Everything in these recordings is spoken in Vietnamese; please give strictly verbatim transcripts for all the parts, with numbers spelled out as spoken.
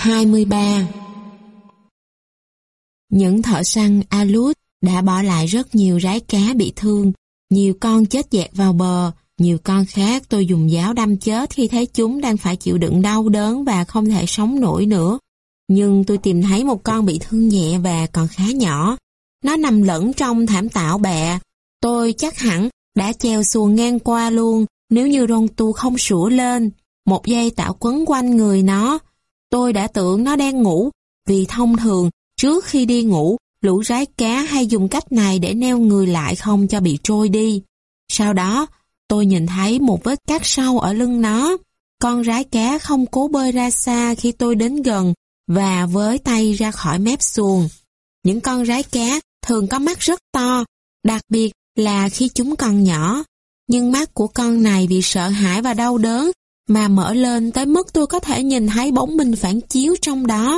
hai mươi ba. Những thợ săn Aleut đã bỏ lại rất nhiều rái cá bị thương, nhiều con chết dẹt vào bờ, nhiều con khác tôi dùng giáo đâm chết khi thấy chúng đang phải chịu đựng đau đớn và không thể sống nổi nữa. Nhưng tôi tìm thấy một con bị thương nhẹ và còn khá nhỏ. Nó nằm lẫn trong thảm tảo bẹ. Tôi chắc hẳn đã trèo xuồng ngang qua luôn nếu như Rontu không sủa lên. Một dây tảo quấn quanh người nó. Tôi đã tưởng nó đang ngủ, vì thông thường trước khi đi ngủ, lũ rái cá hay dùng cách này để neo người lại không cho bị trôi đi. Sau đó, tôi nhìn thấy một vết cắt sâu ở lưng nó. Con rái cá không cố bơi ra xa khi tôi đến gần và với tay ra khỏi mép xuồng. Những con rái cá thường có mắt rất to, đặc biệt là khi chúng còn nhỏ. Nhưng mắt của con này vì sợ hãi và đau đớn mà mở lên tới mức tôi có thể nhìn thấy bóng mình phản chiếu trong đó.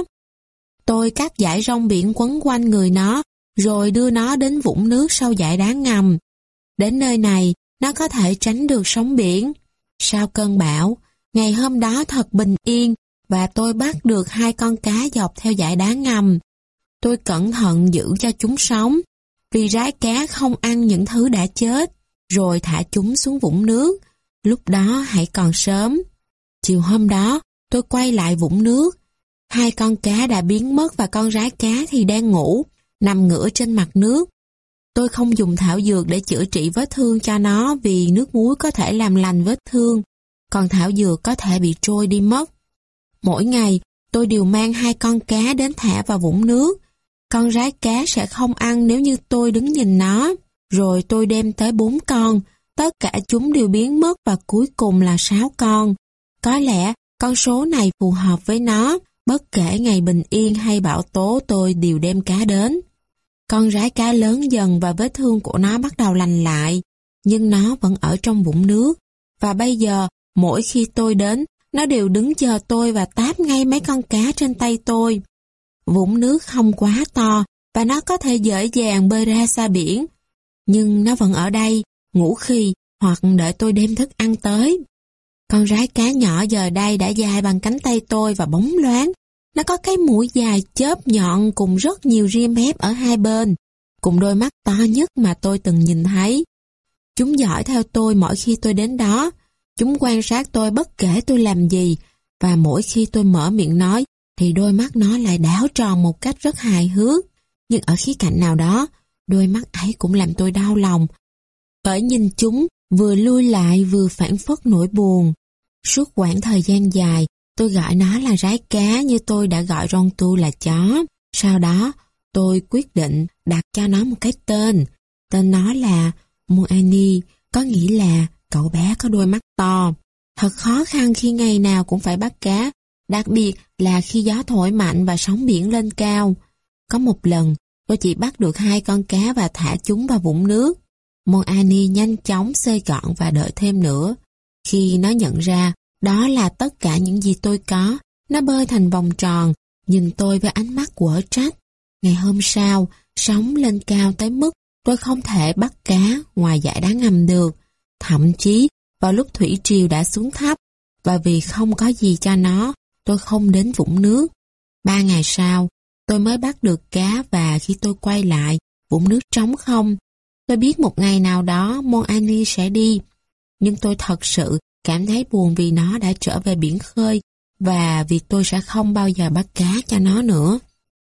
Tôi cắt dải rong biển quấn quanh người nó, rồi đưa nó đến vũng nước sau dải đá ngầm. Đến nơi này, nó có thể tránh được sóng biển. Sau cơn bão, ngày hôm đó thật bình yên, và tôi bắt được hai con cá dọc theo dải đá ngầm. Tôi cẩn thận giữ cho chúng sống, vì rái cá không ăn những thứ đã chết, rồi thả chúng xuống vũng nước. Lúc đó hãy còn sớm. Chiều hôm đó, tôi quay lại vũng nước. Hai con cá đã biến mất và con rái cá thì đang ngủ, nằm ngửa trên mặt nước. Tôi không dùng thảo dược để chữa trị vết thương cho nó vì nước muối có thể làm lành vết thương, còn thảo dược có thể bị trôi đi mất. Mỗi ngày, tôi đều mang hai con cá đến thả vào vũng nước. Con rái cá sẽ không ăn nếu như tôi đứng nhìn nó. Rồi tôi đem tới bốn con, tất cả chúng đều biến mất và cuối cùng là sáu con. Có lẽ con số này phù hợp với nó, bất kể ngày bình yên hay bão tố tôi đều đem cá đến. Con rái cá lớn dần và vết thương của nó bắt đầu lành lại, nhưng nó vẫn ở trong vũng nước. Và bây giờ, mỗi khi tôi đến, nó đều đứng chờ tôi và táp ngay mấy con cá trên tay tôi. Vũng nước không quá to và nó có thể dễ dàng bơi ra xa biển. Nhưng nó vẫn ở đây, ngủ khì hoặc đợi tôi đem thức ăn tới. Con rái cá nhỏ giờ đây đã dài bằng cánh tay tôi và bóng loáng. Nó có cái mũi dài chớp nhọn cùng rất nhiều ria mép ở hai bên, cùng đôi mắt to nhất mà tôi từng nhìn thấy. Chúng dõi theo tôi mỗi khi tôi đến đó. Chúng quan sát tôi bất kể tôi làm gì, và mỗi khi tôi mở miệng nói, thì đôi mắt nó lại đảo tròn một cách rất hài hước. Nhưng ở khía cạnh nào đó, đôi mắt ấy cũng làm tôi đau lòng, bởi nhìn chúng vừa lui lại vừa phảng phất nỗi buồn. Suốt quãng thời gian dài, tôi gọi nó là rái cá như tôi đã gọi Rontu là chó. Sau đó, tôi quyết định đặt cho nó một cái tên. Tên nó là Moani, có nghĩa là cậu bé có đôi mắt to. Thật khó khăn khi ngày nào cũng phải bắt cá, đặc biệt là khi gió thổi mạnh và sóng biển lên cao. Có một lần, tôi chỉ bắt được hai con cá và thả chúng vào vũng nước. Moani nhanh chóng xơi gọn và đợi thêm nữa. Khi nó nhận ra đó là tất cả những gì tôi có, nó bơi thành vòng tròn, nhìn tôi với ánh mắt quở trách. Ngày hôm sau, sóng lên cao tới mức tôi không thể bắt cá ngoài dải đá ngầm được. Thậm chí, vào lúc thủy triều đã xuống thấp, và vì không có gì cho nó, tôi không đến vũng nước. Ba ngày sau, tôi mới bắt được cá và khi tôi quay lại, vũng nước trống không. Tôi biết một ngày nào đó Moani sẽ đi, nhưng tôi thật sự cảm thấy buồn vì nó đã trở về biển khơi và vì tôi sẽ không bao giờ bắt cá cho nó nữa.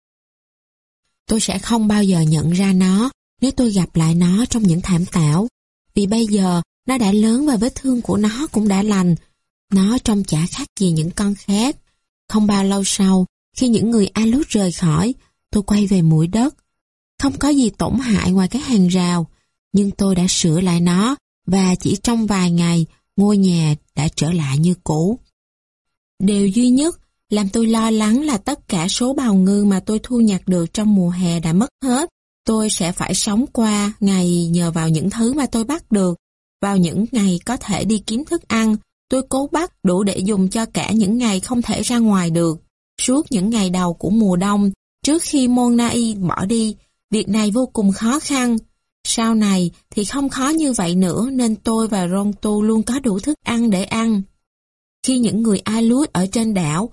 Tôi sẽ không bao giờ nhận ra nó nếu tôi gặp lại nó trong những thảm tảo, vì bây giờ nó đã lớn và vết thương của nó cũng đã lành. Nó trông chả khác gì những con khác. Không bao lâu sau, khi những người Aleut rời khỏi, tôi quay về mũi đất. Không có gì tổn hại ngoài cái hàng rào, nhưng tôi đã sửa lại nó và chỉ trong vài ngày, ngôi nhà đã trở lại như cũ. Điều duy nhất làm tôi lo lắng là tất cả số bào ngư mà tôi thu nhặt được trong mùa hè đã mất hết. Tôi sẽ phải sống qua ngày nhờ vào những thứ mà tôi bắt được. Vào những ngày có thể đi kiếm thức ăn, tôi cố bắt đủ để dùng cho cả những ngày không thể ra ngoài được. Suốt những ngày đầu của mùa đông, trước khi Monai bỏ đi, việc này vô cùng khó khăn. Sau này thì không khó như vậy nữa nên tôi và Rontu luôn có đủ thức ăn để ăn. Khi những người Aleut ở trên đảo,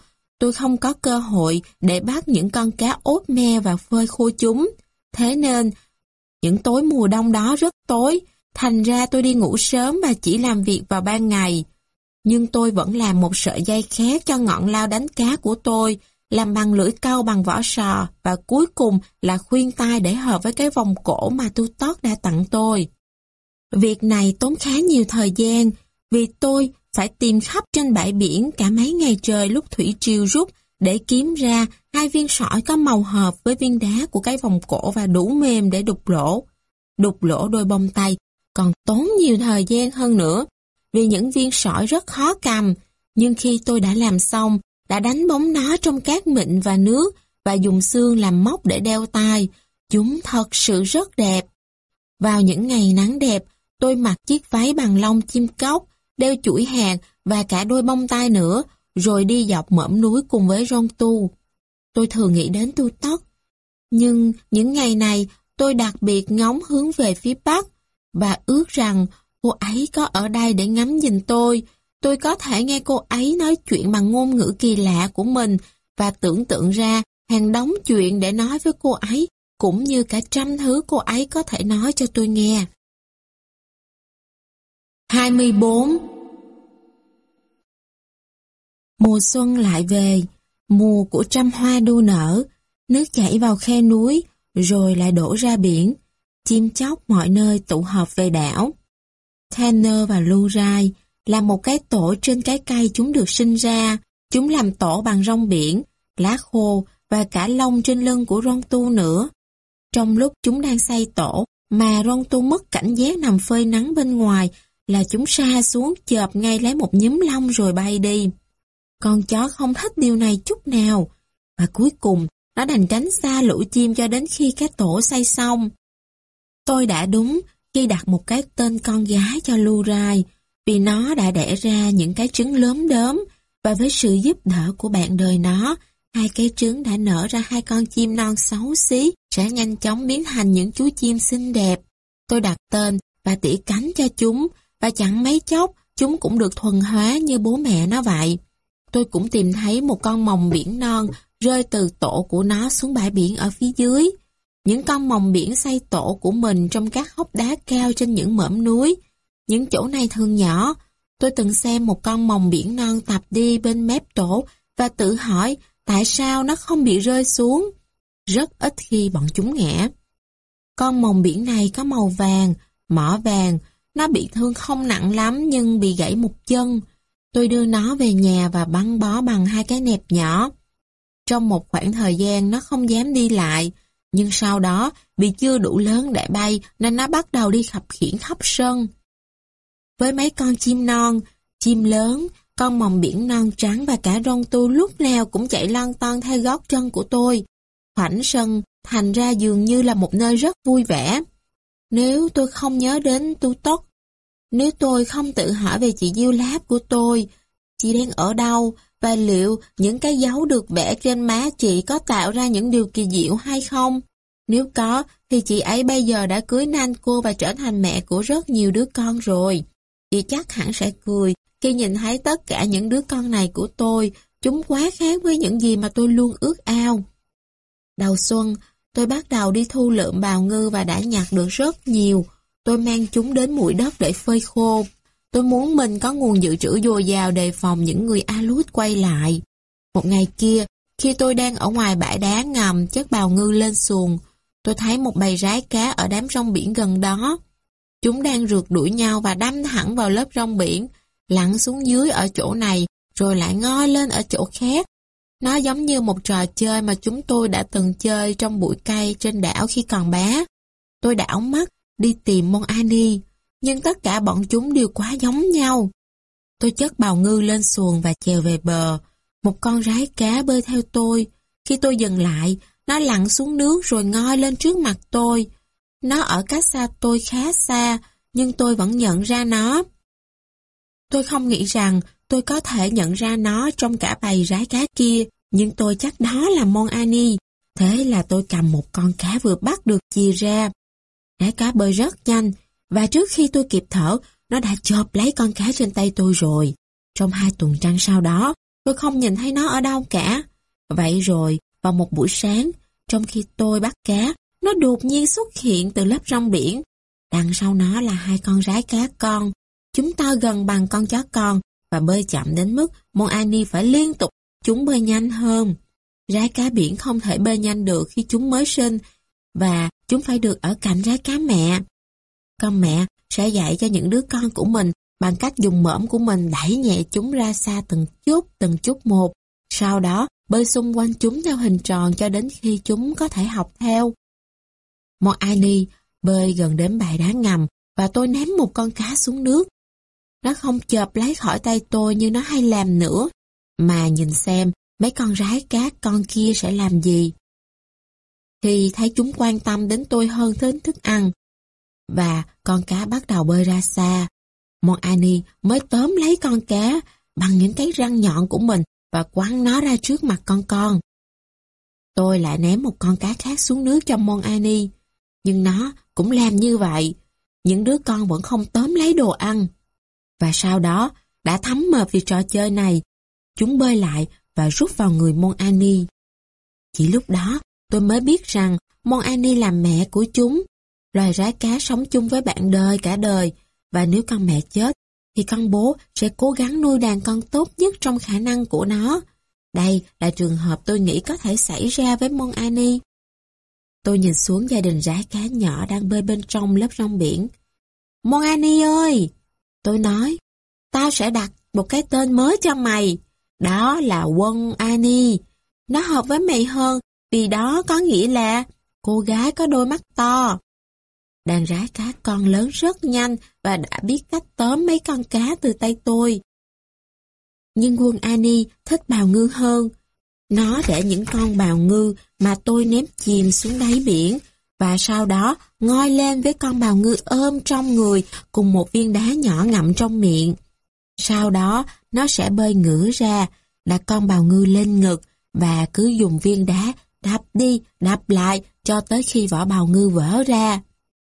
tôi không có cơ hội để bắt những con cá ốp me và phơi khô chúng. Thế nên, những tối mùa đông đó rất tối, thành ra tôi đi ngủ sớm và chỉ làm việc vào ban ngày. Nhưng tôi vẫn làm một sợi dây khác cho ngọn lao đánh cá của tôi, làm bằng lưỡi câu bằng vỏ sò, và cuối cùng là khuyên tai để hợp với cái vòng cổ mà Tu Tất đã tặng tôi. Việc này tốn khá nhiều thời gian, vì tôi phải tìm khắp trên bãi biển cả mấy ngày trời lúc thủy triều rút để kiếm ra hai viên sỏi có màu hợp với viên đá của cái vòng cổ và đủ mềm để đục lỗ. Đục lỗ đôi bông tay còn tốn nhiều thời gian hơn nữa, vì những viên sỏi rất khó cầm, nhưng khi tôi đã làm xong, đã đánh bóng nó trong cát mịn và nước và dùng xương làm móc để đeo tai, chúng thật sự rất đẹp. Vào những ngày nắng đẹp, tôi mặc chiếc váy bằng lông chim cóc, đeo chuỗi hạt và cả đôi bông tai nữa, rồi đi dọc mỏm núi cùng với Rong Tu. Tôi thường nghĩ đến Tu Tất. Nhưng những ngày này, tôi đặc biệt ngóng hướng về phía Bắc, và ước rằng cô ấy có ở đây để ngắm nhìn tôi. Tôi có thể nghe cô ấy nói chuyện bằng ngôn ngữ kỳ lạ của mình và tưởng tượng ra hàng đống chuyện để nói với cô ấy, cũng như cả trăm thứ cô ấy có thể nói cho tôi nghe. hai mươi bốn. Mùa xuân lại về, mùa của trăm hoa đua nở, nước chảy vào khe núi, rồi lại đổ ra biển. Chim chóc mọi nơi tụ họp về đảo. Tanner và Lurai làm một cái tổ trên cái cây chúng được sinh ra. Chúng làm tổ bằng rong biển, lá khô và cả lông trên lưng của Rong Tu nữa. Trong lúc chúng đang xây tổ mà Rong Tu mất cảnh giác nằm phơi nắng bên ngoài, là chúng sa xuống chộp ngay lấy một nhúm lông rồi bay đi. Con chó không thích điều này chút nào, và cuối cùng nó đành tránh xa lũ chim cho đến khi cái tổ xây xong. Tôi đã đúng khi đặt một cái tên con gái cho Lurai, vì nó đã đẻ ra những cái trứng lớn đớm, và với sự giúp đỡ của bạn đời nó, hai cái trứng đã nở ra hai con chim non xấu xí, sẽ nhanh chóng biến thành những chú chim xinh đẹp. Tôi đặt tên và tỉa cánh cho chúng, và chẳng mấy chốc chúng cũng được thuần hóa như bố mẹ nó vậy. Tôi cũng tìm thấy một con mòng biển non rơi từ tổ của nó xuống bãi biển ở phía dưới. Những con mòng biển xây tổ của mình trong các hốc đá cao trên những mỏm núi. Những chỗ này thường nhỏ. Tôi từng xem một con mòng biển non tập đi bên mép tổ và tự hỏi tại sao nó không bị rơi xuống. Rất ít khi bọn chúng ngã. Con mòng biển này có màu vàng, mỏ vàng. Nó bị thương không nặng lắm nhưng bị gãy một chân. Tôi đưa nó về nhà và băng bó bằng hai cái nẹp nhỏ. Trong một khoảng thời gian nó không dám đi lại, nhưng sau đó vì chưa đủ lớn để bay nên nó bắt đầu đi khập khiễng khắp sân. Với mấy con chim non, chim lớn, con mòng biển non trắng và cả Rong Tu lúc nào cũng chạy lon ton theo gót chân của tôi. Khoảnh sân thành ra dường như là một nơi rất vui vẻ. Nếu tôi không nhớ đến Tu Tất, nếu tôi không tự hỏi về chị Diêu Láp của tôi, chị đang ở đâu và liệu những cái dấu được vẽ trên má chị có tạo ra những điều kỳ diệu hay không? Nếu có, thì chị ấy bây giờ đã cưới Nanko và trở thành mẹ của rất nhiều đứa con rồi. Chị chắc hẳn sẽ cười khi nhìn thấy tất cả những đứa con này của tôi, chúng quá khác với những gì mà tôi luôn ước ao. Đầu xuân, tôi bắt đầu đi thu lượm bào ngư và đã nhặt được rất nhiều. Tôi mang chúng đến mũi đất để phơi khô. Tôi muốn mình có nguồn dự trữ dồi dào đề phòng những người Aleut quay lại. Một ngày kia, khi tôi đang ở ngoài bãi đá ngầm chất bào ngư lên xuồng, tôi thấy một bầy rái cá ở đám rong biển gần đó. Chúng đang rượt đuổi nhau và đâm thẳng vào lớp rong biển, lặn xuống dưới ở chỗ này, rồi lại ngoi lên ở chỗ khác. Nó giống như một trò chơi mà chúng tôi đã từng chơi trong bụi cây trên đảo khi còn bé. Tôi đảo mắt đi tìm Mon Ani, nhưng tất cả bọn chúng đều quá giống nhau. Tôi chất bào ngư lên xuồng và chèo về bờ. Một con rái cá bơi theo tôi. Khi tôi dừng lại, nó lặn xuống nước rồi ngoi lên trước mặt tôi. Nó ở cách xa tôi khá xa, nhưng tôi vẫn nhận ra nó. Tôi không nghĩ rằng tôi có thể nhận ra nó trong cả bầy rái cá kia, nhưng tôi chắc đó là Mon Ani. Thế là tôi cầm một con cá vừa bắt được chìa ra. Rái cá bơi rất nhanh, và trước khi tôi kịp thở, nó đã chộp lấy con cá trên tay tôi rồi. Trong hai tuần trăng sau đó, Tôi không nhìn thấy nó ở đâu cả. Vậy rồi, vào một buổi sáng, trong khi tôi bắt cá, nó đột nhiên xuất hiện từ lớp rong biển. Đằng sau nó là hai con rái cá con. Chúng to gần bằng con chó con và bơi chậm đến mức Mon Annie phải liên tục chúng bơi nhanh hơn. Rái cá biển không thể bơi nhanh được khi chúng mới sinh và chúng phải được ở cạnh rái cá mẹ. Con mẹ sẽ dạy cho những đứa con của mình bằng cách dùng mõm của mình đẩy nhẹ chúng ra xa từng chút từng chút một. Sau đó bơi xung quanh chúng theo hình tròn cho đến khi chúng có thể học theo. Mon Annie bơi gần đến bãi đá ngầm và tôi ném một con cá xuống nước. Nó không chộp lấy khỏi tay tôi như nó hay làm nữa, mà nhìn xem mấy con rái cá con kia sẽ làm gì. Thì thấy chúng quan tâm đến tôi hơn đến thức ăn, và con cá bắt đầu bơi ra xa. Mon Annie mới tóm lấy con cá bằng những cái răng nhọn của mình và quăng nó ra trước mặt con con. Tôi lại ném một con cá khác xuống nước cho Mon Annie, nhưng nó cũng làm như vậy. Những đứa con vẫn không tóm lấy đồ ăn. Và sau đó, đã thấm mệt vì trò chơi này, chúng bơi lại và rút vào người Mon Annie. Chỉ lúc đó, tôi mới biết rằng Mon Annie là mẹ của chúng. Loài rái cá sống chung với bạn đời cả đời, và nếu con mẹ chết, thì con bố sẽ cố gắng nuôi đàn con tốt nhất trong khả năng của nó. Đây là trường hợp tôi nghĩ có thể xảy ra với Mon Annie. Tôi nhìn xuống gia đình rái cá nhỏ đang bơi bên trong lớp rong biển. Mon Annie ơi! Tôi nói, tao sẽ đặt một cái tên mới cho mày. Đó là Mon Annie. Nó hợp với mày hơn vì đó có nghĩa là cô gái có đôi mắt to. Đàn rái cá con lớn rất nhanh và đã biết cách tóm mấy con cá từ tay tôi. Nhưng Mon Annie thích bào ngư hơn. Nó để những con bào ngư mà tôi ném chìm xuống đáy biển và sau đó ngoi lên với con bào ngư ôm trong người cùng một viên đá nhỏ ngậm trong miệng. Sau đó nó sẽ bơi ngửa ra, đặt con bào ngư lên ngực và cứ dùng viên đá đập đi đập lại cho tới khi vỏ bào ngư vỡ ra.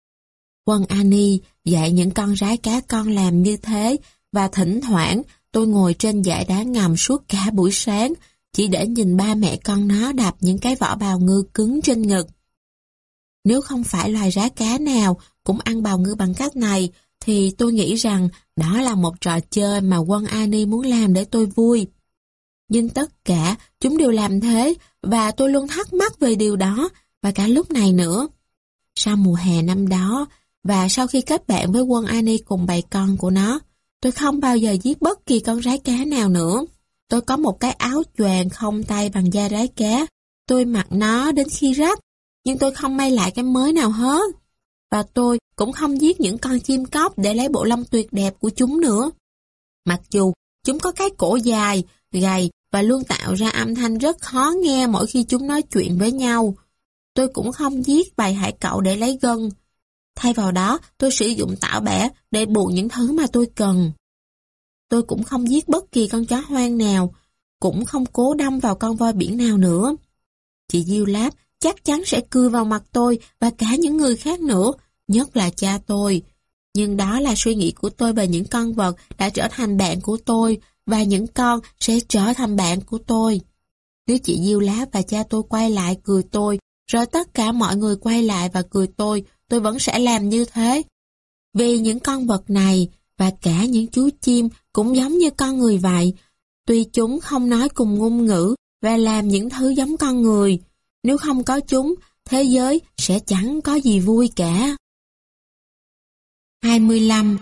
Mon Annie dạy những con rái cá con làm như thế và thỉnh thoảng tôi ngồi trên dãy đá ngầm suốt cả buổi sáng chỉ để nhìn ba mẹ con nó đập những cái vỏ bào ngư cứng trên ngực. Nếu không phải loài rái cá nào cũng ăn bào ngư bằng cách này, thì tôi nghĩ rằng đó là một trò chơi mà Mon Annie muốn làm để tôi vui. Nhưng tất cả chúng đều làm thế, và tôi luôn thắc mắc về điều đó, và cả lúc này nữa. Sau mùa hè năm đó, và sau khi kết bạn với Mon Annie cùng bầy con của nó, tôi không bao giờ giết bất kỳ con rái cá nào nữa. Tôi có một cái áo choàng không tay bằng da rái cá. Tôi mặc nó đến khi rách, nhưng tôi không may lại cái mới nào hết. Và tôi cũng không giết những con chim cóc để lấy bộ lông tuyệt đẹp của chúng nữa. Mặc dù chúng có cái cổ dài, gầy và luôn tạo ra âm thanh rất khó nghe mỗi khi chúng nói chuyện với nhau. Tôi cũng không giết bầy hải cẩu để lấy gân. Thay vào đó, tôi sử dụng tảo bẻ để buộc những thứ mà tôi cần. Tôi cũng không giết bất kỳ con chó hoang nào, cũng không cố đâm vào con voi biển nào nữa. Chị Diêu Láp chắc chắn sẽ cười vào mặt tôi và cả những người khác nữa, nhất là cha tôi. Nhưng đó là suy nghĩ của tôi về những con vật đã trở thành bạn của tôi, và những con sẽ trở thành bạn của tôi. Nếu chị Diêu Láp và cha tôi quay lại cười tôi, rồi tất cả mọi người quay lại và cười tôi, tôi vẫn sẽ làm như thế. Vì những con vật này và cả những chú chim cũng giống như con người vậy, tuy chúng không nói cùng ngôn ngữ và làm những thứ giống con người. Nếu không có chúng, thế giới sẽ chẳng có gì vui cả. hai mươi lăm.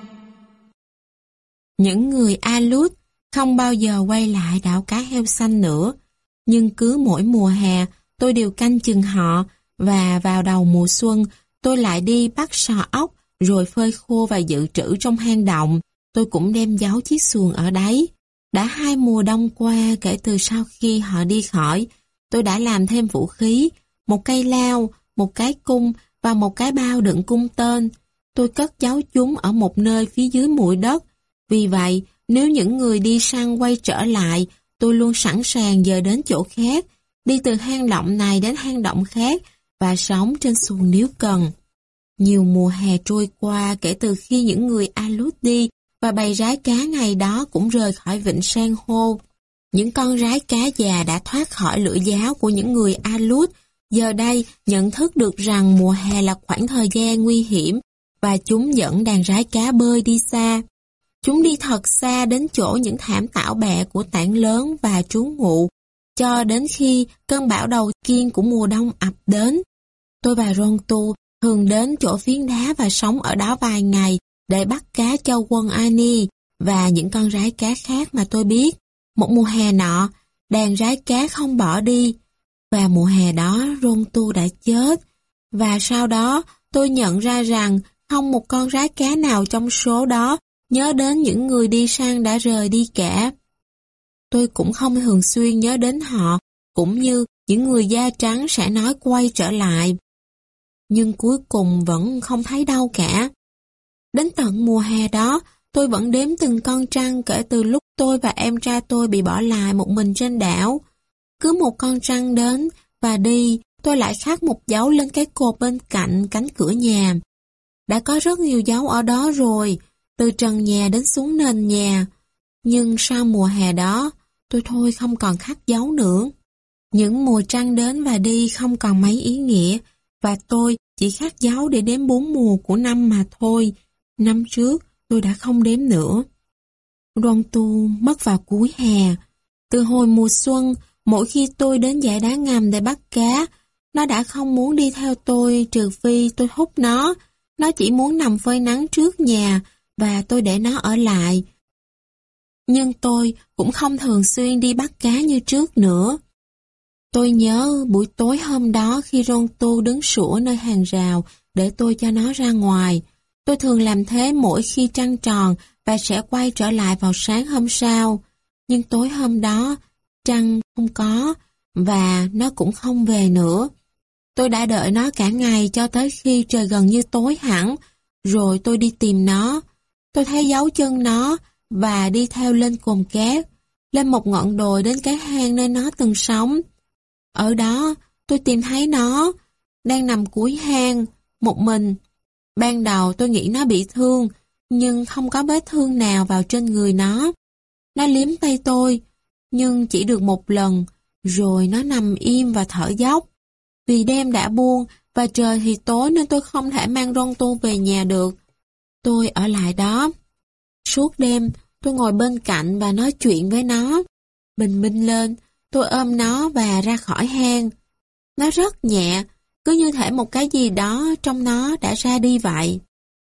Những người Aleut không bao giờ quay lại đảo cá heo xanh nữa, nhưng cứ mỗi mùa hè tôi đều canh chừng họ, và vào đầu mùa xuân tôi lại đi bắt sò ốc rồi phơi khô và dự trữ trong hang động. Tôi cũng đem giấu chiếc xuồng ở đấy. Đã hai mùa đông qua kể từ sau khi họ đi khỏi, tôi đã làm thêm vũ khí, một cây lao, một cái cung và một cái bao đựng cung tên. Tôi cất giấu chúng ở một nơi phía dưới bụi đất. Vì vậy, nếu những người đi săn quay trở lại, tôi luôn sẵn sàng dời đến chỗ khác, đi từ hang động này đến hang động khác và sống trên xuồng nếu cần. Nhiều mùa hè trôi qua kể từ khi những người Aleut đi, và bầy rái cá ngày đó cũng rời khỏi vịnh san hô. Những con rái cá già đã thoát khỏi lưỡi giáo của những người Aleut, giờ đây nhận thức được rằng mùa hè là khoảng thời gian nguy hiểm và chúng dẫn đàn rái cá bơi đi xa. Chúng đi thật xa đến chỗ những thảm tảo bẹ của tảng lớn và trú ngụ, cho đến khi cơn bão đầu tiên của mùa đông ập đến. Tôi và Rontu thường đến chỗ phiến đá và sống ở đó vài ngày để bắt cá cho quân Ani và những con rái cá khác mà tôi biết. Một mùa hè nọ, đàn rái cá không bỏ đi, và mùa hè đó Rontu đã chết, và sau đó tôi nhận ra rằng không một con rái cá nào trong số đó nhớ đến những người đi săn đã rời đi cả. Tôi cũng không thường xuyên nhớ đến họ, cũng như những người da trắng sẽ nói quay trở lại. Nhưng cuối cùng vẫn không thấy đâu cả. Đến tận mùa hè đó, tôi vẫn đếm từng con trăng kể từ lúc tôi và em trai tôi bị bỏ lại một mình trên đảo. Cứ một con trăng đến và đi, tôi lại khắc một dấu lên cái cột bên cạnh cánh cửa nhà. Đã có rất nhiều dấu ở đó rồi, từ trần nhà đến xuống nền nhà. Nhưng sau mùa hè đó, tôi thôi không còn khắc dấu nữa. Những mùa trăng đến và đi không còn mấy ý nghĩa, và tôi chỉ khắc dấu để đếm bốn mùa của năm mà thôi. Năm trước, tôi đã không đếm nữa. Rontu mất vào cuối hè. Từ hồi mùa xuân, mỗi khi tôi đến dải đá ngầm để bắt cá, nó đã không muốn đi theo tôi trừ phi tôi hút nó. Nó chỉ muốn nằm phơi nắng trước nhà và tôi để nó ở lại. Nhưng tôi cũng không thường xuyên đi bắt cá như trước nữa. Tôi nhớ buổi tối hôm đó khi Rontu đứng sủa nơi hàng rào để tôi cho nó ra ngoài. Tôi thường làm thế mỗi khi trăng tròn và sẽ quay trở lại vào sáng hôm sau. Nhưng tối hôm đó, trăng không có và nó cũng không về nữa. Tôi đã đợi nó cả ngày cho tới khi trời gần như tối hẳn, rồi tôi đi tìm nó. Tôi thấy dấu chân nó và đi theo lên cồn cát, lên một ngọn đồi đến cái hang nơi nó từng sống. Ở đó, tôi tìm thấy nó, đang nằm cuối hang, một mình. Ban đầu tôi nghĩ nó bị thương, nhưng không có vết thương nào vào trên người nó. Nó liếm tay tôi, nhưng chỉ được một lần, rồi nó nằm im và thở dốc. Vì đêm đã buông và trời thì tối nên tôi không thể mang Rontu về nhà được. Tôi ở lại đó. Suốt đêm, tôi ngồi bên cạnh và nói chuyện với nó. Bình minh lên, tôi ôm nó và ra khỏi hang. Nó rất nhẹ, cứ như thể một cái gì đó trong nó đã ra đi vậy.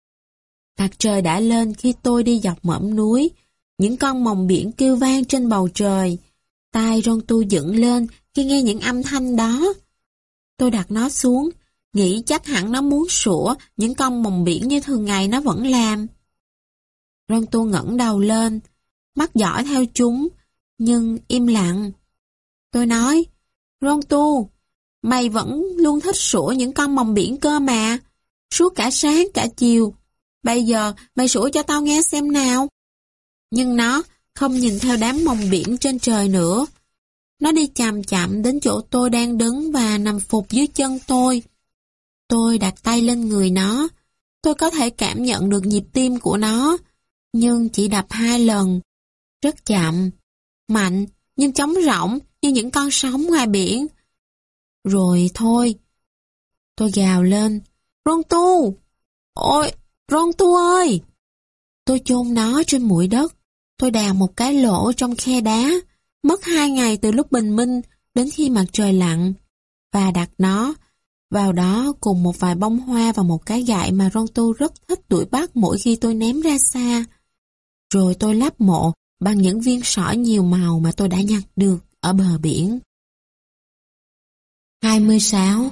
Mặt trời đã lên khi tôi đi dọc mỏm núi. Những con mòng biển kêu vang trên bầu trời. Tai Rontu dựng lên khi nghe những âm thanh đó. Tôi đặt nó xuống, nghĩ chắc hẳn nó muốn sủa những con mòng biển như thường ngày nó vẫn làm. Rontu ngẩng đầu lên, mắt dõi theo chúng, nhưng im lặng. Tôi nói, Rontu, mày vẫn luôn thích sủa những con mòng biển cơ mà. Suốt cả sáng cả chiều. Bây giờ mày sủa cho tao nghe xem nào. Nhưng nó không nhìn theo đám mòng biển trên trời nữa. Nó đi chậm chậm đến chỗ tôi đang đứng và nằm phục dưới chân tôi. Tôi đặt tay lên người nó. Tôi có thể cảm nhận được nhịp tim của nó, nhưng chỉ đập hai lần. Rất chậm, mạnh, nhưng trống rỗng như những con sóng ngoài biển. Rồi thôi. Tôi gào lên. Rontu! Ôi, Rontu ơi! Tôi chôn nó trên mũi đất. Tôi đào một cái lỗ trong khe đá. Mất hai ngày từ lúc bình minh đến khi mặt trời lặn. Và đặt nó vào đó cùng một vài bông hoa và một cái gậy mà Rontu rất thích đuổi bắt mỗi khi tôi ném ra xa. Rồi tôi lắp mộ bằng những viên sỏi nhiều màu mà tôi đã nhặt được ở bờ biển. hai mươi sáu.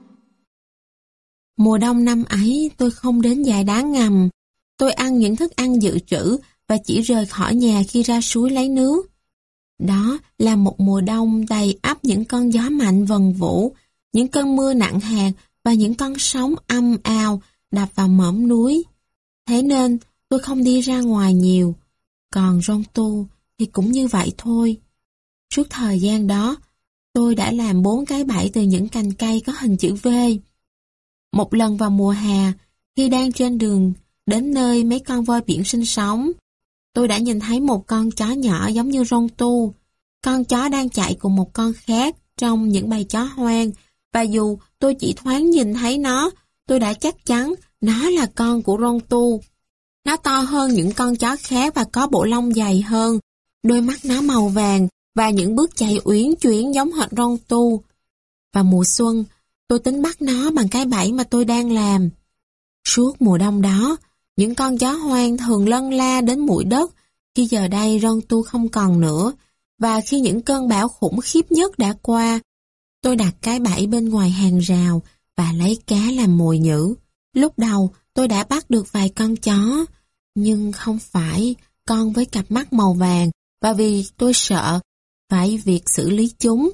Mùa đông năm ấy tôi không đến dải đá ngầm. Tôi ăn những thức ăn dự trữ và chỉ rời khỏi nhà khi ra suối lấy nước. Đó là một mùa đông đầy ắp những cơn gió mạnh vần vũ, những cơn mưa nặng hạt và những con sóng âm ào đập vào mỏm núi. Thế nên tôi không đi ra ngoài nhiều. Còn Rontu thì cũng như vậy thôi. Suốt thời gian đó, tôi đã làm bốn cái bẫy từ những cành cây có hình chữ V. Một lần vào mùa hè, khi đang trên đường đến nơi mấy con voi biển sinh sống, tôi đã nhìn thấy một con chó nhỏ giống như Rontu. con chó đang chạy cùng một con khác trong những bầy chó hoang, và dù tôi chỉ thoáng nhìn thấy nó, tôi đã chắc chắn nó là con của Rontu. Nó to hơn những con chó khác và có bộ lông dày hơn, đôi mắt nó màu vàng và những bước chạy uyển chuyển giống hệt Rontu. Vào mùa xuân, tôi tính bắt nó bằng cái bẫy mà tôi đang làm. Suốt mùa đông đó, những con chó hoang thường lân la đến bụi đất khi giờ đây Rontu không còn nữa, và khi những cơn bão khủng khiếp nhất đã qua, tôi đặt cái bẫy bên ngoài hàng rào và lấy cá làm mồi nhử. Lúc đầu tôi đã bắt được vài con chó, nhưng không phải con với cặp mắt màu vàng, và vì tôi sợ phải việc xử lý chúng,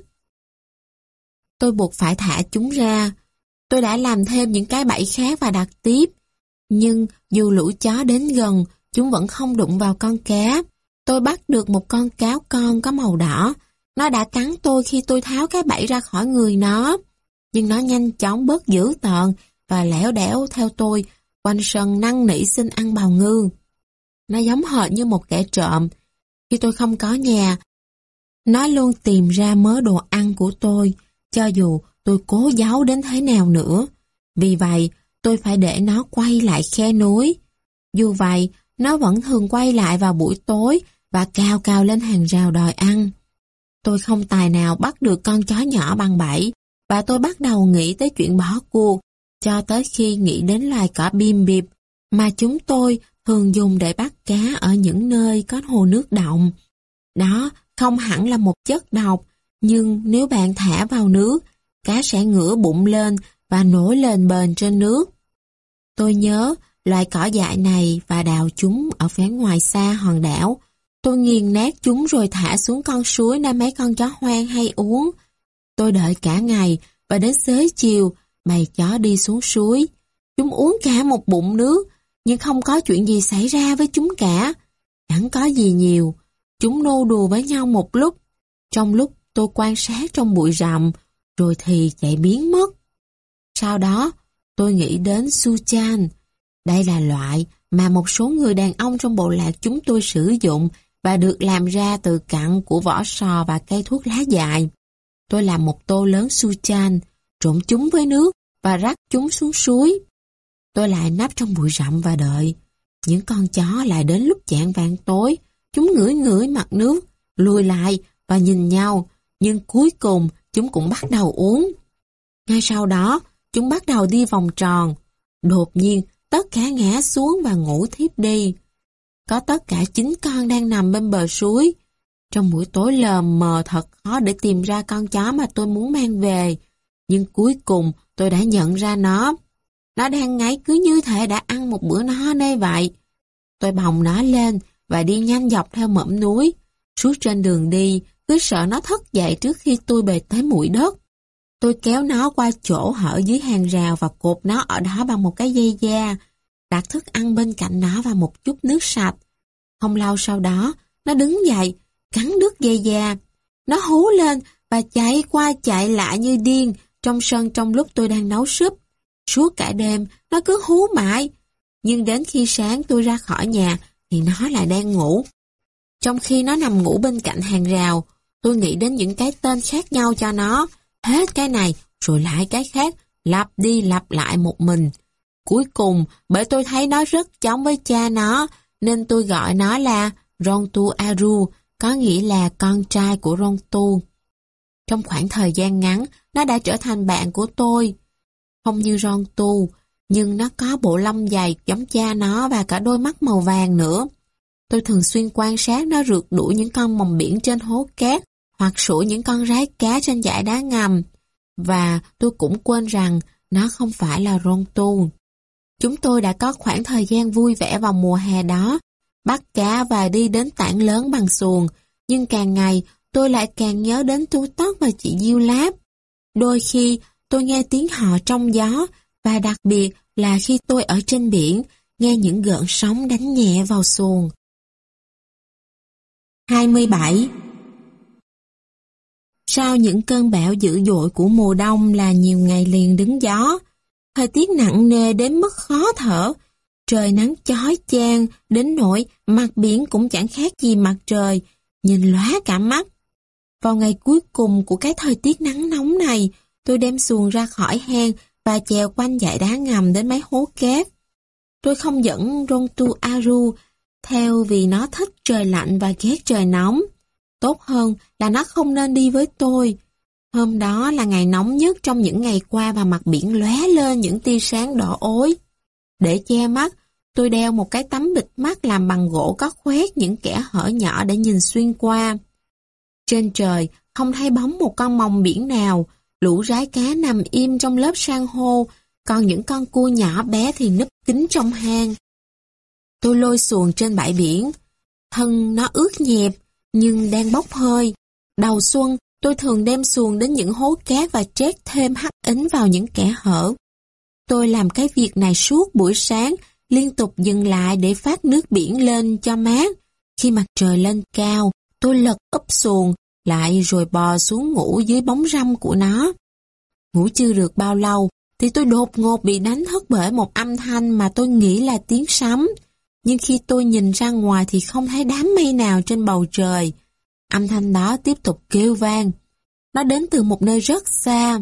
tôi buộc phải thả chúng ra. Tôi đã làm thêm những cái bẫy khác và đặt tiếp, nhưng dù lũ chó đến gần, chúng vẫn không đụng vào con cá. Tôi bắt được một con cáo con có màu đỏ. Nó đã cắn tôi khi tôi tháo cái bẫy ra khỏi người nó, nhưng nó nhanh chóng bớt dữ tợn và lẻo đẻo theo tôi quanh sân năn nỉ xin ăn bào ngư. Nó giống hệt như một kẻ trộm. Khi tôi không có nhà, nó luôn tìm ra mớ đồ ăn của tôi, cho dù tôi cố giấu đến thế nào nữa. Vì vậy, tôi phải để nó quay lại khe núi. Dù vậy, nó vẫn thường quay lại vào buổi tối và cào cào lên hàng rào đòi ăn. Tôi không tài nào bắt được con chó nhỏ bằng bẫy, và tôi bắt đầu nghĩ tới chuyện bỏ cuộc, cho tới khi nghĩ đến loài cỏ bìm bịp mà chúng tôi thường dùng để bắt cá ở những nơi có hồ nước đọng. Đó không hẳn là một chất độc, nhưng nếu bạn thả vào nước, cá sẽ ngửa bụng lên và nổi lên bền trên nước. Tôi nhớ loài cỏ dại này và đào chúng ở phía ngoài xa hòn đảo. Tôi nghiền nát chúng rồi thả xuống con suối nơi mấy con chó hoang hay uống. Tôi đợi cả ngày và đến xế chiều, bầy chó đi xuống suối. Chúng uống cả một bụng nước, nhưng không có chuyện gì xảy ra với chúng cả. Chẳng có gì nhiều. Chúng nô đùa với nhau một lúc. Trong lúc tôi quan sát trong bụi rậm, rồi thì chạy biến mất. Sau đó, tôi nghĩ đến Suchan. Đây là loại mà một số người đàn ông trong bộ lạc chúng tôi sử dụng và được làm ra từ cặn của vỏ sò và cây thuốc lá dại. Tôi làm một tô lớn Suchan, trộn chúng với nước và rắc chúng xuống suối. Tôi lại nấp trong bụi rậm và đợi. Những con chó lại đến lúc chạng vạng tối. Chúng ngửi ngửi mặt nước, lùi lại và nhìn nhau, nhưng cuối cùng chúng cũng bắt đầu uống. Ngay sau đó, chúng bắt đầu đi vòng tròn. Đột nhiên, tất cả ngã xuống và ngủ thiếp đi. Có tất cả chín con đang nằm bên bờ suối. Trong buổi tối lờ mờ thật khó để tìm ra con chó mà tôi muốn mang về. Nhưng cuối cùng tôi đã nhận ra nó. Nó đang ngáy cứ như thể đã ăn một bữa no nê vậy. Tôi bồng nó lên và đi nhanh dọc theo mỏm núi. Suốt trên đường đi, cứ sợ nó thức dậy trước khi tôi bề tới mũi đất. Tôi kéo nó qua chỗ hở dưới hàng rào và cột nó ở đó bằng một cái dây da, đặt thức ăn bên cạnh nó và một chút nước sạch. Không lâu sau đó, nó đứng dậy, cắn đứt dây da. Nó hú lên và chạy qua chạy lại như điên trong sân trong lúc tôi đang nấu súp. Suốt cả đêm, nó cứ hú mãi. Nhưng đến khi sáng tôi ra khỏi nhà, thì nó lại đang ngủ. Trong khi nó nằm ngủ bên cạnh hàng rào, tôi nghĩ đến những cái tên khác nhau cho nó. Hết cái này, rồi lại cái khác, lặp đi lặp lại một mình. Cuối cùng, bởi tôi thấy nó rất giống với cha nó, nên tôi gọi nó là Rontu Aru, có nghĩa là con trai của Rontu. Trong khoảng thời gian ngắn, nó đã trở thành bạn của tôi. Không như Rontu, nhưng nó có bộ lông dày giống cha nó và cả đôi mắt màu vàng nữa. Tôi thường xuyên quan sát nó rượt đuổi những con mòng biển trên hố cát hoặc sủi những con rái cá trên dải đá ngầm. Và tôi cũng quên rằng nó không phải là Rontu. Chúng tôi đã có khoảng thời gian vui vẻ vào mùa hè đó, bắt cá và đi đến tảng lớn bằng xuồng, nhưng càng ngày tôi lại càng nhớ đến Tu Tất và chị Diêu Láp. Đôi khi tôi nghe tiếng họ trong gió, và đặc biệt là khi tôi ở trên biển, nghe những gợn sóng đánh nhẹ vào xuồng. hai mươi bảy. Sau những cơn bão dữ dội của mùa đông là nhiều ngày liền đứng gió, thời tiết nặng nề đến mức khó thở, trời nắng chói chang đến nỗi mặt biển cũng chẳng khác gì mặt trời, nhìn lóa cả mắt. Vào ngày cuối cùng của cái thời tiết nắng nóng này, tôi đem xuồng ra khỏi hang và chèo quanh dãy đá ngầm đến mấy hố cát. Tôi không dẫn Rontuaru theo vì nó thích trời lạnh và ghét trời nóng. Tốt hơn là nó không nên đi với tôi. Hôm đó là ngày nóng nhất trong những ngày qua và mặt biển lóe lên những tia sáng đỏ ối. Để che mắt, tôi đeo một cái tấm bịt mắt làm bằng gỗ có khoét những kẽ hở nhỏ để nhìn xuyên qua. Trên trời không thấy bóng một con mòng biển nào, lũ rái cá nằm im trong lớp san hô, còn những con cua nhỏ bé thì núp kín trong hang. Tôi lôi xuồng trên bãi biển, thân nó ướt nhẹp nhưng đang bốc hơi. Đầu xuân, tôi thường đem xuồng đến những hố cát và trét thêm hắc ính vào những kẽ hở. Tôi làm cái việc này suốt buổi sáng, liên tục dừng lại để phát nước biển lên cho mát. Khi mặt trời lên cao, tôi lật úp xuồng lại rồi bò xuống ngủ dưới bóng râm của nó. Ngủ chưa được bao lâu thì tôi đột ngột bị đánh thức bởi một âm thanh mà tôi nghĩ là tiếng sấm. Nhưng khi tôi nhìn ra ngoài thì không thấy đám mây nào trên bầu trời. Âm thanh đó tiếp tục kêu vang. Nó đến từ một nơi rất xa,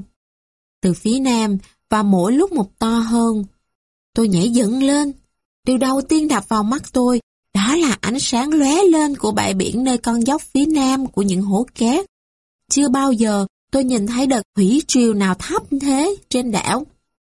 từ phía nam, và mỗi lúc một to hơn. Tôi nhảy dựng lên. Điều đầu tiên đập vào mắt tôi đó là ánh sáng lóe lên của bãi biển nơi con dốc phía nam của những hố cát. Chưa bao giờ tôi nhìn thấy đợt thủy triều nào thấp thế trên đảo.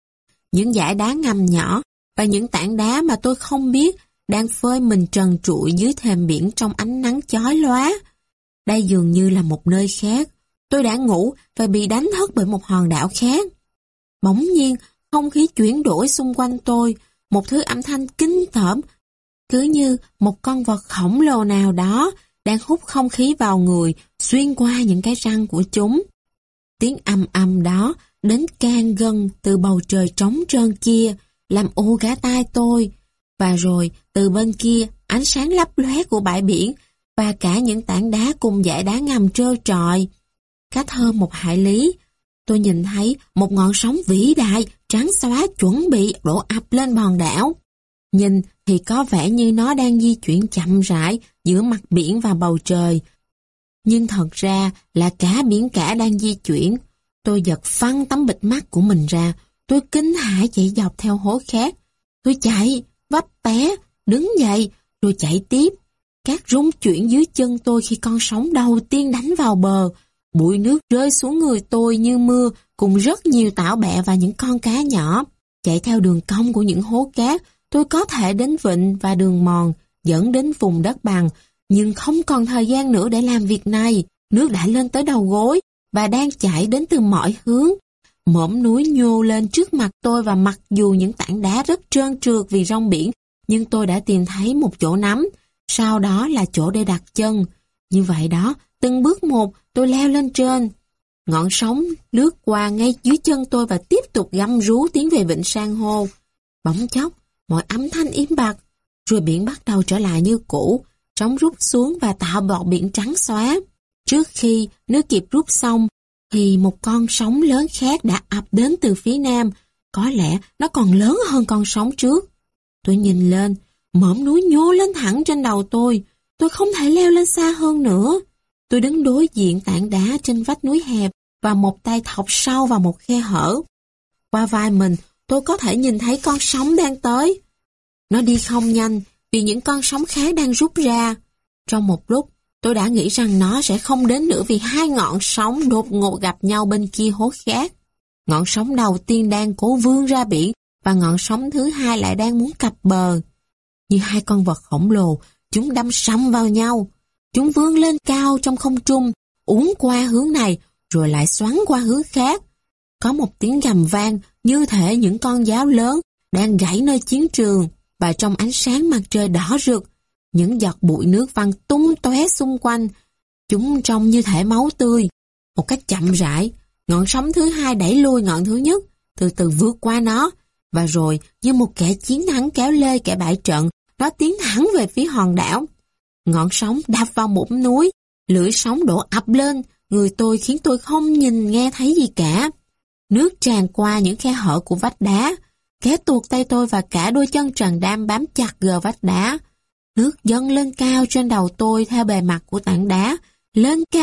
Những dải đá ngầm nhỏ và những tảng đá mà tôi không biết đang phơi mình trần trụi dưới thềm biển trong ánh nắng chói lóa. Đây dường như là một nơi khác. Tôi đã ngủ và bị đánh thức bởi một hòn đảo khác. Bỗng nhiên, không khí chuyển đổi xung quanh tôi, một thứ âm thanh kinh tởm, cứ như một con vật khổng lồ nào đó đang hút không khí vào người, xuyên qua những cái răng của chúng. Tiếng ầm ầm đó đến can gần từ bầu trời trống trơn kia, làm ù cả tai tôi. Và rồi, từ bên kia, ánh sáng lấp lóe của bãi biển và cả những tảng đá cùng dải đá ngầm trơ trọi. Cách hơn một hải lý, tôi nhìn thấy một ngọn sóng vĩ đại, trắng xóa chuẩn bị đổ ập lên hòn đảo. Nhìn thì có vẻ như nó đang di chuyển chậm rãi giữa mặt biển và bầu trời. Nhưng thật ra là cả biển cả đang di chuyển. Tôi giật phăng tấm bịt mắt của mình ra. Tôi kinh hãi chạy dọc theo hố khác. Tôi chạy, vấp té, đứng dậy, rồi chạy tiếp. Cát rung chuyển dưới chân tôi khi con sóng đầu tiên đánh vào bờ. Bụi nước rơi xuống người tôi như mưa, cùng rất nhiều tảo bẹ và những con cá nhỏ. Chạy theo đường cong của những hố cát, tôi có thể đến vịnh và đường mòn, dẫn đến vùng đất bằng, nhưng không còn thời gian nữa để làm việc này. Nước đã lên tới đầu gối và đang chảy đến từ mọi hướng. Mỏm núi nhô lên trước mặt tôi và mặc dù những tảng đá rất trơn trượt vì rong biển, nhưng tôi đã tìm thấy một chỗ nắm, sau đó là chỗ để đặt chân. Như vậy đó, từng bước một tôi leo lên trên. Ngọn sóng lướt qua ngay dưới chân tôi và tiếp tục găm rú tiến về vịnh san hô. Bỗng chốc, mọi âm thanh im bặt, rồi biển bắt đầu trở lại như cũ, sóng rút xuống và tạo bọt biển trắng xóa. Trước khi nước kịp rút xong, thì một con sóng lớn khác đã ập đến từ phía nam, có lẽ nó còn lớn hơn con sóng trước. Tôi nhìn lên, mỏm núi nhô lên thẳng trên đầu tôi, tôi không thể leo lên xa hơn nữa. Tôi đứng đối diện tảng đá trên vách núi hẹp và một tay thọc sâu vào một khe hở. Qua vai mình, tôi có thể nhìn thấy con sóng đang tới. Nó đi không nhanh vì những con sóng khác đang rút ra. Trong một lúc, tôi đã nghĩ rằng nó sẽ không đến nữa vì hai ngọn sóng đột ngột gặp nhau bên kia hố khác. Ngọn sóng đầu tiên đang cố vươn ra biển và ngọn sóng thứ hai lại đang muốn cập bờ. Như hai con vật khổng lồ, chúng đâm sầm vào nhau. Chúng vươn lên cao trong không trung, uốn qua hướng này rồi lại xoắn qua hướng khác. Có một tiếng gầm vang như thể những con giáo lớn đang gãy nơi chiến trường, và trong ánh sáng mặt trời đỏ rực, những giọt bụi nước văng tung tóe xung quanh. Chúng trông như thể máu tươi. Một cách chậm rãi, ngọn sóng thứ hai đẩy lui ngọn thứ nhất, từ từ vượt qua nó, và rồi như một kẻ chiến thắng kéo lê kẻ bại trận, nó tiến thẳng về phía hòn đảo. Ngọn sóng đạp vào một núi, lưỡi sóng đổ ập lên người tôi khiến tôi không nhìn nghe thấy gì cả. Nước tràn qua những khe hở của vách đá, kéo tuột tay tôi và cả đôi chân trần đam bám chặt gờ vách đá. Nước dâng lên cao trên đầu tôi theo bề mặt của tảng đá, lên cao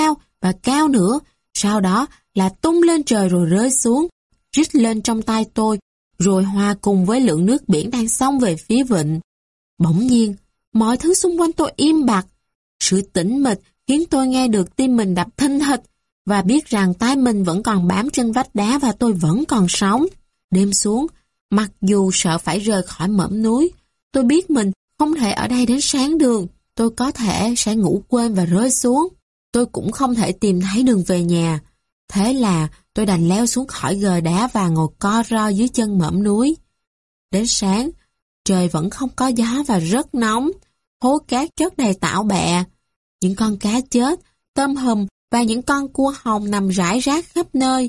và cao nữa, sau đó là tung lên trời rồi rơi xuống, rít lên trong tay tôi, rồi hòa cùng với lượng nước biển đang xông về phía vịnh. Bỗng nhiên, mọi thứ xung quanh tôi im bặt. Sự tĩnh mịch khiến tôi nghe được tim mình đập thình thịch và biết rằng tay mình vẫn còn bám trên vách đá và tôi vẫn còn sống. Đêm xuống, mặc dù sợ phải rời khỏi mỏm núi, tôi biết mình không thể ở đây đến sáng được. Tôi có thể sẽ ngủ quên và rơi xuống. Tôi cũng không thể tìm thấy đường về nhà. Thế là tôi đành leo xuống khỏi gờ đá và ngồi co ro dưới chân mỏm núi. Đến sáng, trời vẫn không có gió và rất nóng. Hố cát chất đầy tảo bẹ. Những con cá chết, tôm hùm và những con cua hồng nằm rải rác khắp nơi.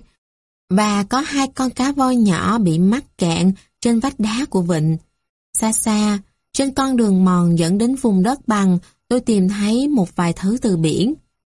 Và có hai con cá voi nhỏ bị mắc cạn trên vách đá của vịnh. Xa xa, trên con đường mòn dẫn đến vùng đất bằng, tôi tìm thấy một vài thứ từ biển.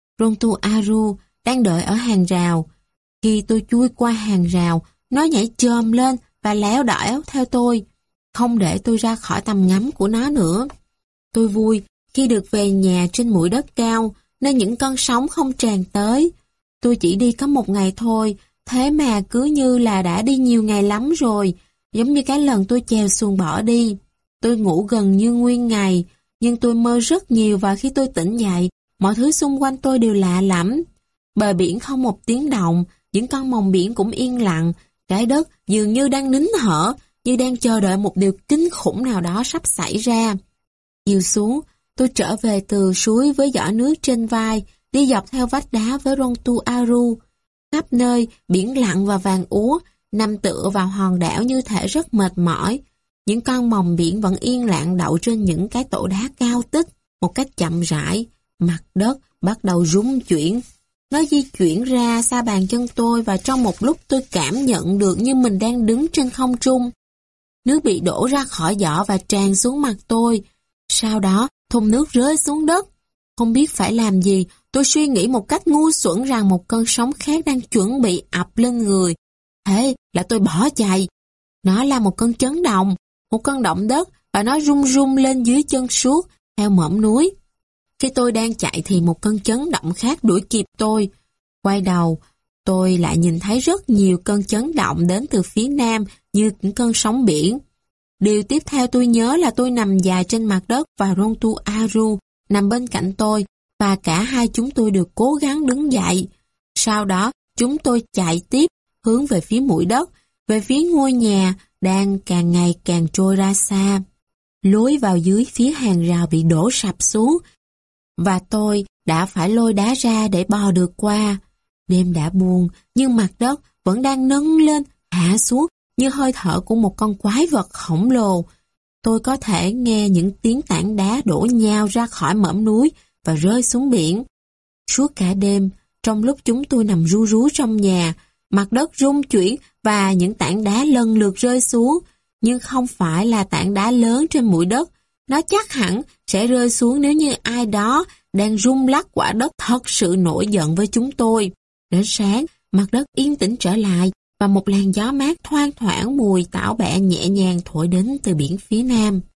Rontuaru đang đợi ở hàng rào. Khi tôi chui qua hàng rào, nó nhảy chồm lên và léo đẻo theo tôi, không để tôi ra khỏi tầm ngắm của nó nữa. Tôi vui khi được về nhà trên mũi đất cao, nên những cơn sóng không tràn tới. Tôi chỉ đi có một ngày thôi, thế mà cứ như là đã đi nhiều ngày lắm rồi, giống như cái lần tôi chèo xuồng bỏ đi. Tôi ngủ gần như nguyên ngày, nhưng tôi mơ rất nhiều và khi tôi tỉnh dậy, mọi thứ xung quanh tôi đều lạ lắm. Bờ biển không một tiếng động, những con mòng biển cũng yên lặng, trái đất dường như đang nín thở, như đang chờ đợi một điều kinh khủng nào đó sắp xảy ra. Chiều xuống, tôi trở về từ suối với giỏ nước trên vai, đi dọc theo vách đá với Rontuaru. Khắp nơi, biển lặng và vàng úa, nằm tựa vào hòn đảo như thể rất mệt mỏi. Những con mòng biển vẫn yên lặng đậu trên những cái tổ đá cao tích, một cách chậm rãi. Mặt đất bắt đầu rung chuyển. Nó di chuyển ra xa bàn chân tôi và trong một lúc tôi cảm nhận được như mình đang đứng trên không trung. Nước bị đổ ra khỏi giỏ và tràn xuống mặt tôi. Sau đó, thùng nước rơi xuống đất. Không biết phải làm gì, tôi suy nghĩ một cách ngu xuẩn rằng một cơn sóng khác đang chuẩn bị ập lên người. Thế là tôi bỏ chạy. Nó là một cơn chấn động, một cơn động đất và nó rung rung lên dưới chân suốt theo mỏm núi. Khi tôi đang chạy thì một cơn chấn động khác đuổi kịp tôi. Quay đầu, tôi lại nhìn thấy rất nhiều cơn chấn động đến từ phía nam như những cơn sóng biển. Điều tiếp theo tôi nhớ là tôi nằm dài trên mặt đất và Rontuaru nằm bên cạnh tôi và cả hai chúng tôi đều cố gắng đứng dậy. Sau đó, chúng tôi chạy tiếp hướng về phía mũi đất, về phía ngôi nhà đang càng ngày càng trôi ra xa. Lối vào dưới phía hàng rào bị đổ sập xuống và tôi đã phải lôi đá ra để bò được qua. Đêm đã buồn nhưng mặt đất vẫn đang nâng lên, hạ xuống như hơi thở của một con quái vật khổng lồ. Tôi có thể nghe những tiếng tảng đá đổ nhào ra khỏi mỏm núi và rơi xuống biển. Suốt cả đêm, trong lúc chúng tôi nằm ru rú trong nhà, mặt đất rung chuyển và những tảng đá lần lượt rơi xuống, nhưng không phải là tảng đá lớn trên mũi đất. Nó chắc hẳn sẽ rơi xuống nếu như ai đó đang rung lắc quả đất thật sự nổi giận với chúng tôi. Đến sáng, mặt đất yên tĩnh trở lại và một làn gió mát thoang thoảng mùi tảo bẹ nhẹ nhàng thổi đến từ biển phía nam.